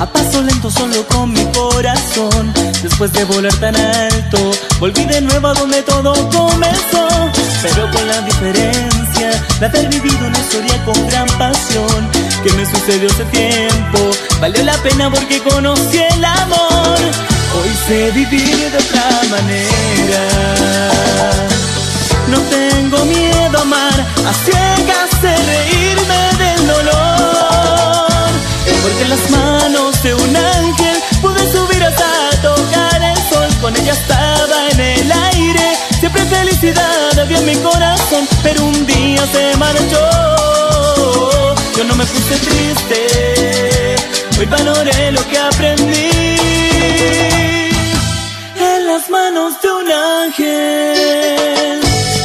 a paso lento solo con mi corazón. Después de volar tan alto, volví de nuevo a donde todo comenzó. Pero con la diferencia de haber vivido una historia con gran pasión, que me sucedió hace tiempo, valió la pena porque conocí el amor. Hoy sé vivir de otra manera, no tengo miedo a amar, a ciegas sé reírme del dolor. Porque en las manos de un ángel pude subir hasta tocar el sol. Con ella estaba en el aire, siempre felicidad había en mi corazón. Pero un día se marchó, yo no me puse triste, hoy valoré lo que aprendí. En las manos de un ángel.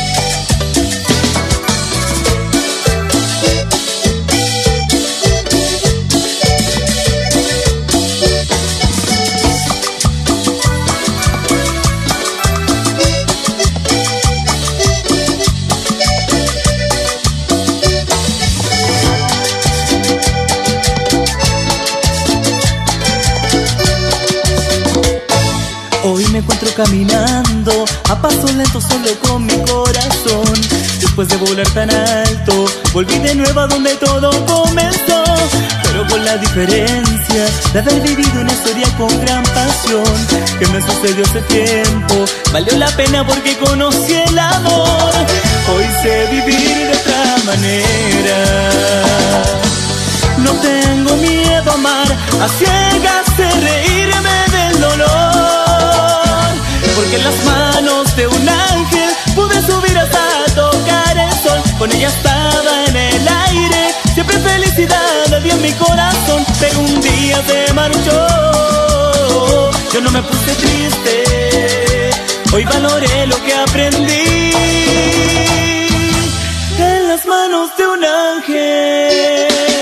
Hoy me encuentro caminando a paso lento solo con mi corazón. Después de volar tan alto, volví de nuevo a donde todo comenzó. Pero con la diferencia de haber vivido una historia con gran pasión, que me sucedió hace tiempo, valió la pena porque conocí el amor. Hoy sé vivir de otra manera, no tengo miedo a amar, a ciegas sé reírme del dolor. Porque en las manos de un ángel pude subir hasta tocar el sol. Con ella estaba en el aire, siempre felicidad había en mi corazón. Pero un día se marchó, yo no me puse triste, hoy valoré lo que aprendí. En las manos de un ángel.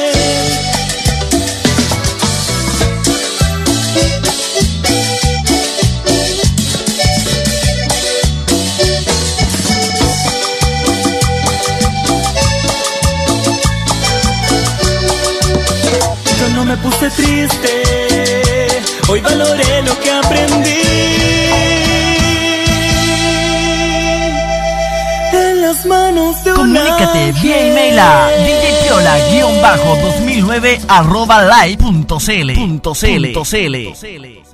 No me puse triste, hoy valoré lo que aprendí. En las manos de un ángel. Comunícate vía email a djpiola_2009@live.cl.